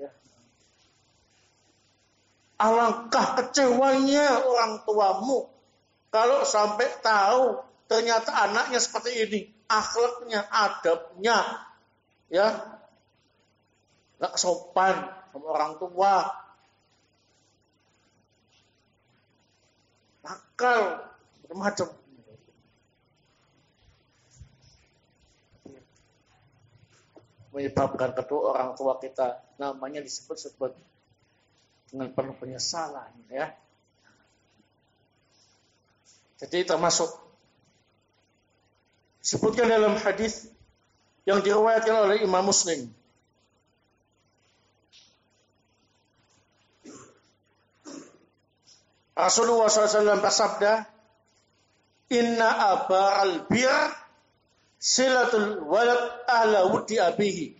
[SPEAKER 1] Alangkah kecewanya orang tuamu kalau sampai tahu ternyata anaknya seperti ini, akhlaknya, adabnya, ya, nggak sopan sama orang tua, nakal, macam-macam. Menyebabkan kedua orang tua kita namanya disebut-sebut dengan penuh penyesalan, ya. Jadi termasuk disebutkan dalam hadis yang diriwayatkan oleh Imam Muslim. Rasulullah shallallahu alaihi wasallam bersabda, Inna abaral bir silatul walad ahla wudi abihi.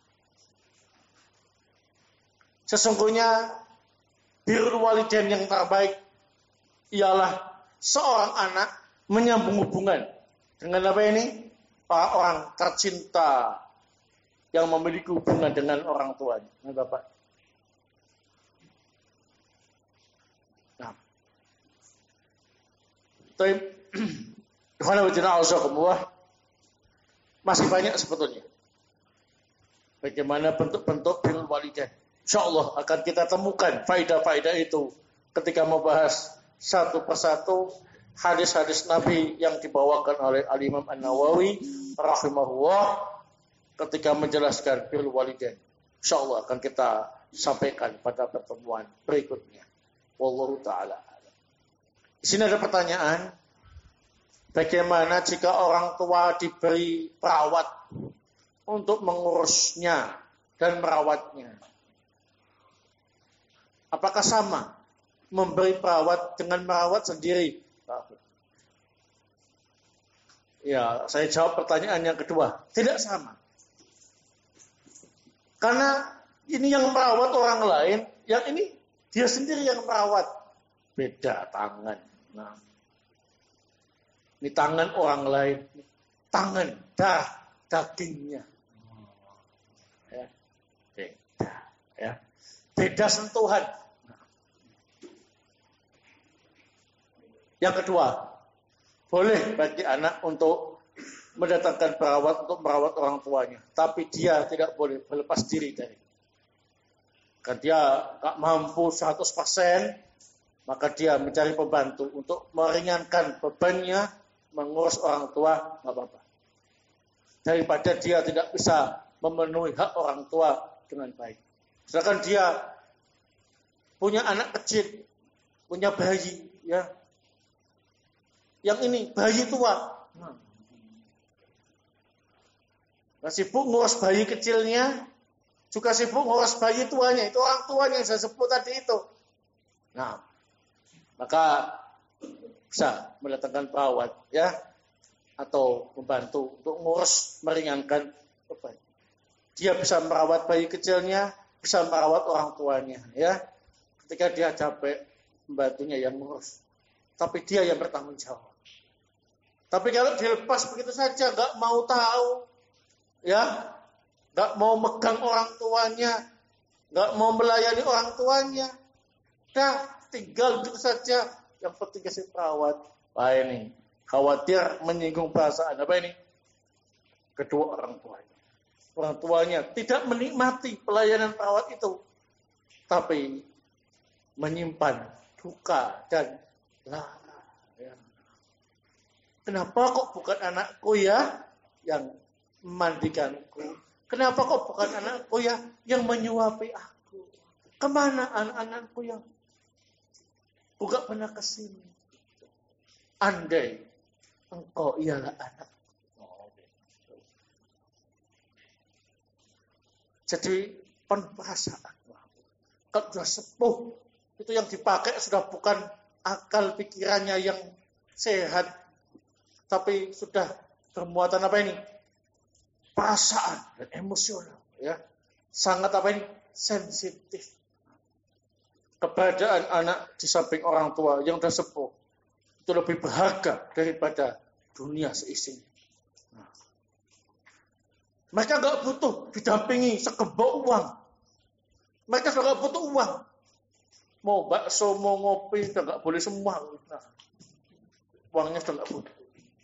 [SPEAKER 1] Sesungguhnya birrul walidain yang terbaik ialah seorang anak menyambung hubungan dengan apa ini? Orang tercinta yang memiliki hubungan dengan orang tuanya. Nah, Bapak. Nah. Tapi masih banyak sebetulnya. Bagaimana bentuk-bentuk birrul walidain. Insyaallah akan kita temukan faedah-faedah itu ketika membahas satu persatu hadis-hadis Nabi yang dibawakan oleh Al-Imam An-Nawawi rahimahullah ketika menjelaskan birrul walidain. Insyaallah akan kita sampaikan pada pertemuan berikutnya. Wallahu taala. Di sini ada pertanyaan, bagaimana jika orang tua diberi perawat untuk mengurusnya dan merawatnya? Apakah sama memberi perawat dengan merawat sendiri? Ya, saya jawab pertanyaan yang kedua. Tidak sama. Karena ini yang merawat orang lain, yang ini dia sendiri yang merawat. Beda tangan. Nah, ini tangan orang lain. Tangan, darah, dagingnya. Ya, beda. Ya, beda sentuhan. Yang kedua, boleh bagi anak untuk mendatangkan perawat untuk merawat orang tuanya, tapi dia tidak boleh berlepas diri dari. Karena dia tak mampu seratus persen, maka dia mencari pembantu untuk meringankan bebannya mengurus orang tua, nggak apa-apa. Daripada dia tidak bisa memenuhi hak orang tua dengan baik. Sedangkan dia punya anak kecil, punya bayi, ya. Yang ini bayi tua. Nah, sibuk ngurus bayi kecilnya, juga sibuk ngurus bayi tuanya. Itu orang tuanya yang saya sebut tadi itu. Nah, maka bisa mendatangkan perawat, ya, atau membantu untuk ngurus meringankan beban. Dia bisa merawat bayi kecilnya, bisa merawat orang tuanya, ya. Ketika dia capek, membantunya yang ngurus. Tapi dia yang bertanggung jawab. Tapi kalau dilepas begitu saja, nggak mau tahu, ya, nggak mau megang orang tuanya, nggak mau melayani orang tuanya, dah tinggal begitu saja. Yang penting kasih perawat. Wah ini khawatir menyinggung perasaan apa ini? Kedua orang tuanya. Orang tuanya tidak menikmati pelayanan perawat itu, tapi menyimpan duka dan lara. Kenapa kok bukan anakku ya yang memandikanku? Kenapa kok bukan anakku ya yang menyuapi aku? Kemana anak-anakku yang bukan pernah kesini? Andai engkau ialah anak. Jadi penuh perasaan. Kalau sudah sepuh, itu yang dipakai sudah bukan akal pikirannya yang sehat, tapi sudah bermuatan apa ini? Perasaan dan emosional, ya. Sangat apa ini? Sensitif. keberadaan anak di samping orang tua yang sudah sepuh itu lebih berharga daripada dunia seisinya. Nah, mereka nggak butuh didampingi sekebok uang. Mereka sudah nggak butuh uang. Mau bakso, mau ngopi, sudah nggak boleh semua. Nah, uangnya sudah nggak butuh.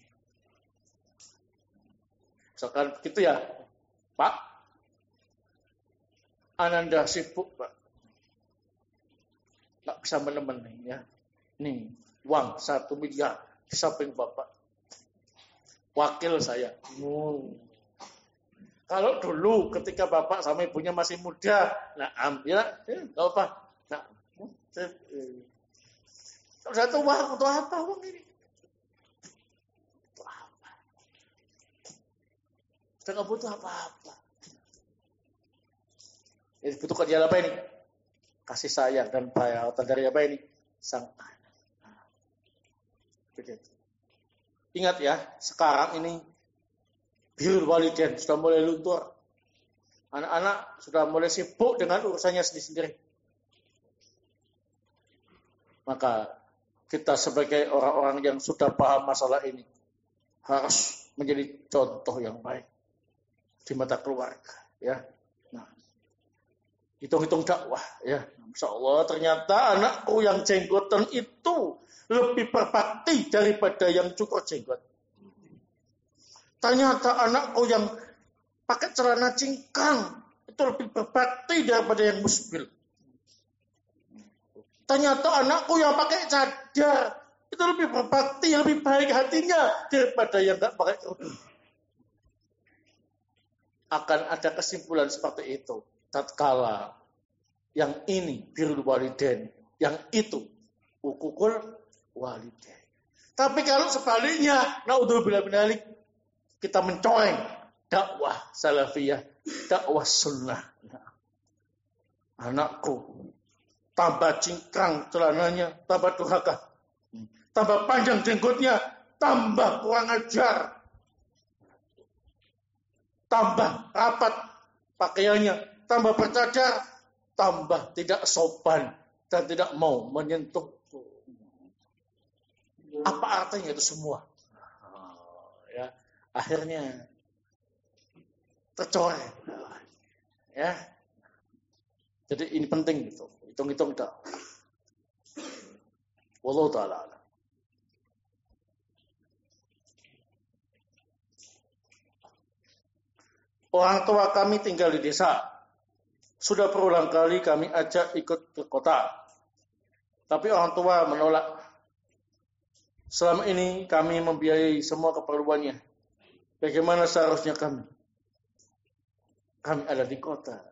[SPEAKER 1] Misalkan begitu ya, Pak, Ananda sibuk, Pak. Nggak bisa menemani ya. Nih, uang satu miliar di samping Bapak. Wakil saya. Hmm. Kalau dulu ketika Bapak sama ibunya masih muda, nah ambil, ya, nggak apa. Nah, satu uang untuk apa uang ini? Untuk apa? Sudah nggak butuh apa-apa. Ini butuh kerja apa ini? Kasih sayang dan perawatan dari apa ini? Sang anak. Nah, begitu. Ingat ya, sekarang ini birrul walidain sudah mulai luntur. Anak-anak sudah mulai sibuk dengan urusannya sendiri-sendiri. Maka kita sebagai orang-orang yang sudah paham masalah ini harus menjadi contoh yang baik di mata keluarga, ya. Nah, hitung-hitung dakwah, ya. Masya Allah, ternyata anakku yang jenggotan itu lebih berbakti daripada yang cukur jenggot. Ternyata anakku yang pakai celana cingkrang itu lebih berbakti daripada yang musbil. Ternyata anakku yang pakai cadar itu lebih berbakti, lebih baik hatinya daripada yang enggak pakai kerudung. Akan ada kesimpulan seperti itu tatkala yang ini birrul walidain, yang itu hukukul walidain. Tapi kalau sebaliknya, naudzubillah min dzalik, kita mencoreng dakwah salafiyah, dakwah sunnah. Anakku tambah cingkrang celananya, tambah durhaka, tambah panjang jenggotnya, tambah kurang ajar, tambah rapat pakaiannya, tambah bercadar, tambah tidak sopan dan tidak mau menyentuh. Apa artinya itu semua? Ya, akhirnya tercoreng. Ya, jadi ini penting gitu. Hitung-hitung dah. Wallahu ta'ala. Orang tua kami tinggal di desa. Sudah berulang kali kami ajak ikut ke kota. Tapi orang tua menolak. Selama ini kami membiayai semua keperluannya. Bagaimana seharusnya kami? Kami ada di kota.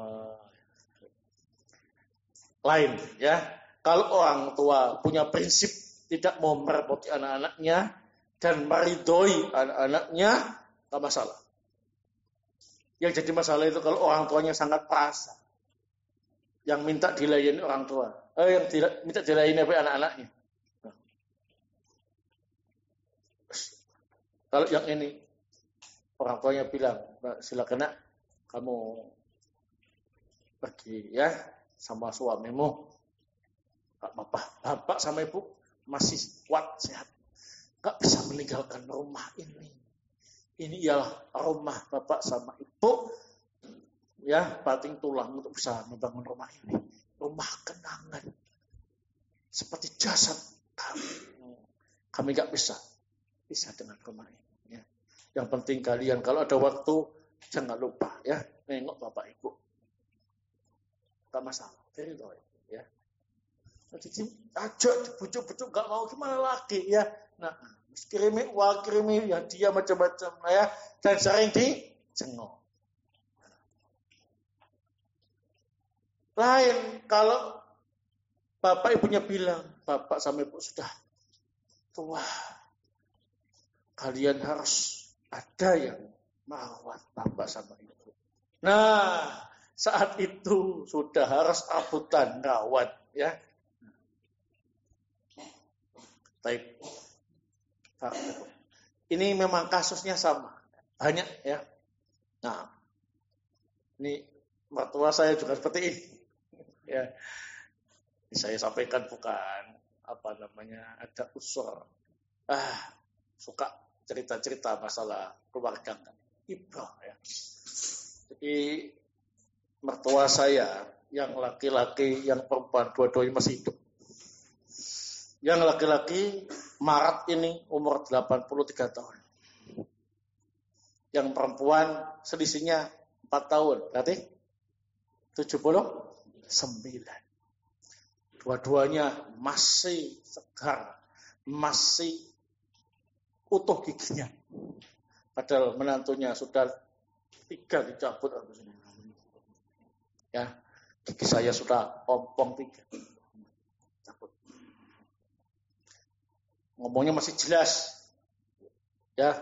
[SPEAKER 1] Lain ya. Kalau orang tua punya prinsip tidak mau merepoti anak-anaknya dan meridhoi anak-anaknya, tak masalah. Yang jadi masalah itu kalau orang tuanya sangat perasa. Yang minta dilayani orang tua. Eh, yang tidak minta dilayani oleh anak-anaknya. Kalau yang ini, orang tuanya bilang, silakan nak, kamu pergi ya sama suamimu. Bapak, bapak sama ibu masih kuat, sehat. Gak bisa meninggalkan rumah ini. Ini ialah rumah bapak sama ibu. Ya, banting tulang untuk bisa membangun rumah ini. Rumah kenangan. Seperti jasad kami. Kami gak bisa. Bisa dengan rumah ini. Ya. Yang penting kalian kalau ada waktu jangan lupa ya nengok bapak ibu. Tak masalah. Very good, ya. Jadi ajak bujuk-bujuk gak mau gimana lagi ya. Nah, kirimi uang kirimi ya dia macam-macam ya dan sering dijenguk. Lain kalau bapak ibunya bilang bapak sama ibu sudah tua. Kalian harus ada yang merawat bapak sama ibu. Nah, saat itu sudah harus abutan rawat, ya. Baik. Ini memang kasusnya sama, banyak ya. Nah, ini mertua saya juga seperti ini. Ya. Saya sampaikan bukan apa namanya ada unsur ah suka cerita-cerita masalah keluarga kan. Ibrah ya. Jadi mertua saya yang laki-laki, yang perempuan dua-duanya masih hidup. Yang laki-laki Maret ini umur delapan puluh tiga tahun. Yang perempuan selisihnya empat tahun, berarti tujuh puluh sembilan. Dua-duanya masih segar, masih utuh giginya. Padahal menantunya sudah tiga dicabut. Ya, gigi saya sudah ompong tiga. Cabut. Ngomongnya masih jelas. Ya.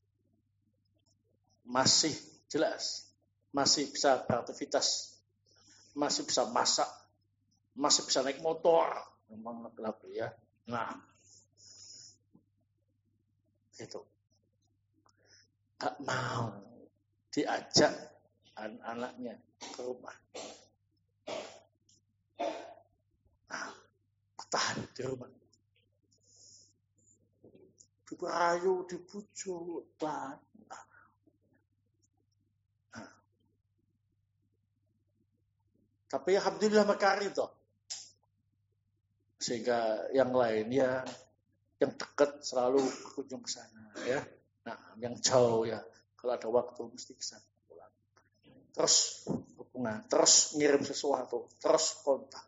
[SPEAKER 1] Masih jelas. Masih bisa beraktivitas. Masih bisa masak. Masih bisa naik motor, memang laki-laki ya. Nah, itu gak mau diajak anak-anaknya ke rumah. Nah, bertahan di rumah. Diberayu, dibujuk, dan nah. Tapi alhamdulillah makari toh. Sehingga yang lain ya, yang dekat selalu berkunjung ke sana ya. Nah, yang jauh ya, kalau ada waktu mesti ke sana pulang. Terus hubungan, terus ngirim sesuatu, terus kontak.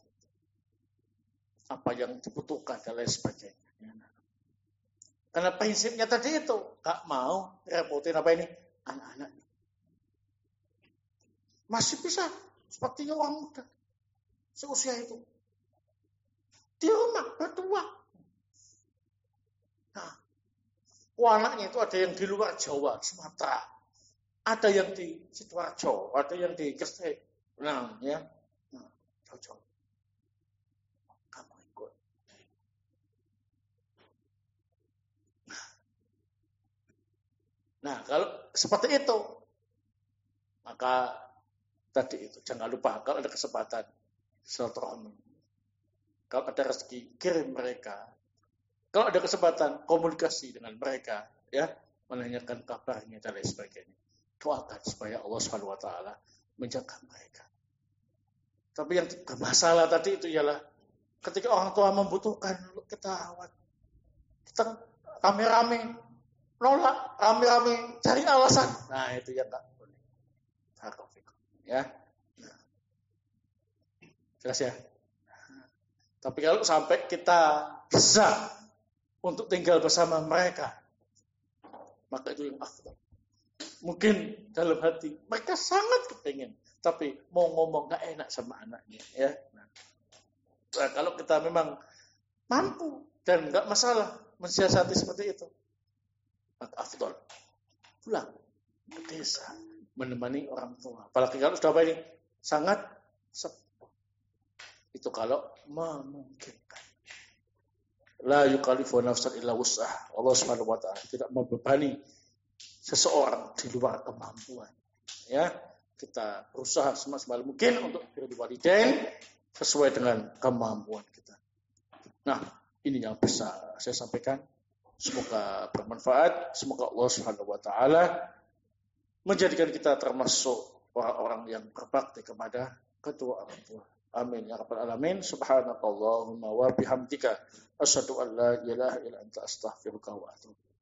[SPEAKER 1] Apa yang dibutuhkan dan lain sebagainya. Nah. Karena prinsipnya tadi itu, gak mau repotin apa ini anak-anaknya. Masih bisa seperti orang muda seusia itu. Di rumah bertua. Nah, anaknya itu ada yang di luar Jawa, Sumatera. Ada yang di Sidoarjo, ada yang di Gresik. Nah, ya. Nah, jauh-jauh. Kamu ikut. Nah. Nah, kalau seperti itu, maka tadi itu jangan lupa kalau ada kesempatan silaturahmi. Kalau ada rezeki, kirim mereka. Kalau ada kesempatan, komunikasi dengan mereka. Ya, menanyakan kabarnya dan lain sebagainya. Doakan supaya Allah subhanahu wa taala menjaga mereka. Tapi yang bermasalah tadi itu ialah ketika orang tua membutuhkan, kita rawat. Kita rame-rame nolak, rame-rame cari alasan. Nah, itu yang enggak boleh. Ya. Nah. Jelas ya? Tapi kalau sampai kita bisa untuk tinggal bersama mereka, maka itu yang afdal. Mungkin dalam hati mereka sangat kepingin, tapi mau ngomong gak enak sama anaknya. Ya. Nah, kalau kita memang mampu dan gak masalah mensiasati seperti itu, maka afdal pulang ke desa menemani orang tua. Apalagi kalau sudah apa ini sangat sepuh. Itu kalau memungkinkan. La yukallifu nafsan illa wus'aha. Allah Subhanahu wa taala tidak membebani seseorang di luar kemampuan. Ya, kita berusaha semaksimal mungkin untuk birrul walidain sesuai dengan kemampuan kita. Nah, ini yang bisa saya sampaikan. Semoga bermanfaat. Semoga Allah Subhanahu wa taala menjadikan kita termasuk orang-orang yang berbakti kepada kedua orang tua. Amin ya rabbal alamin. Subhanakallahumma wa bihamdika asyhadu an la ilaha illa anta astaghfiruka wa atubu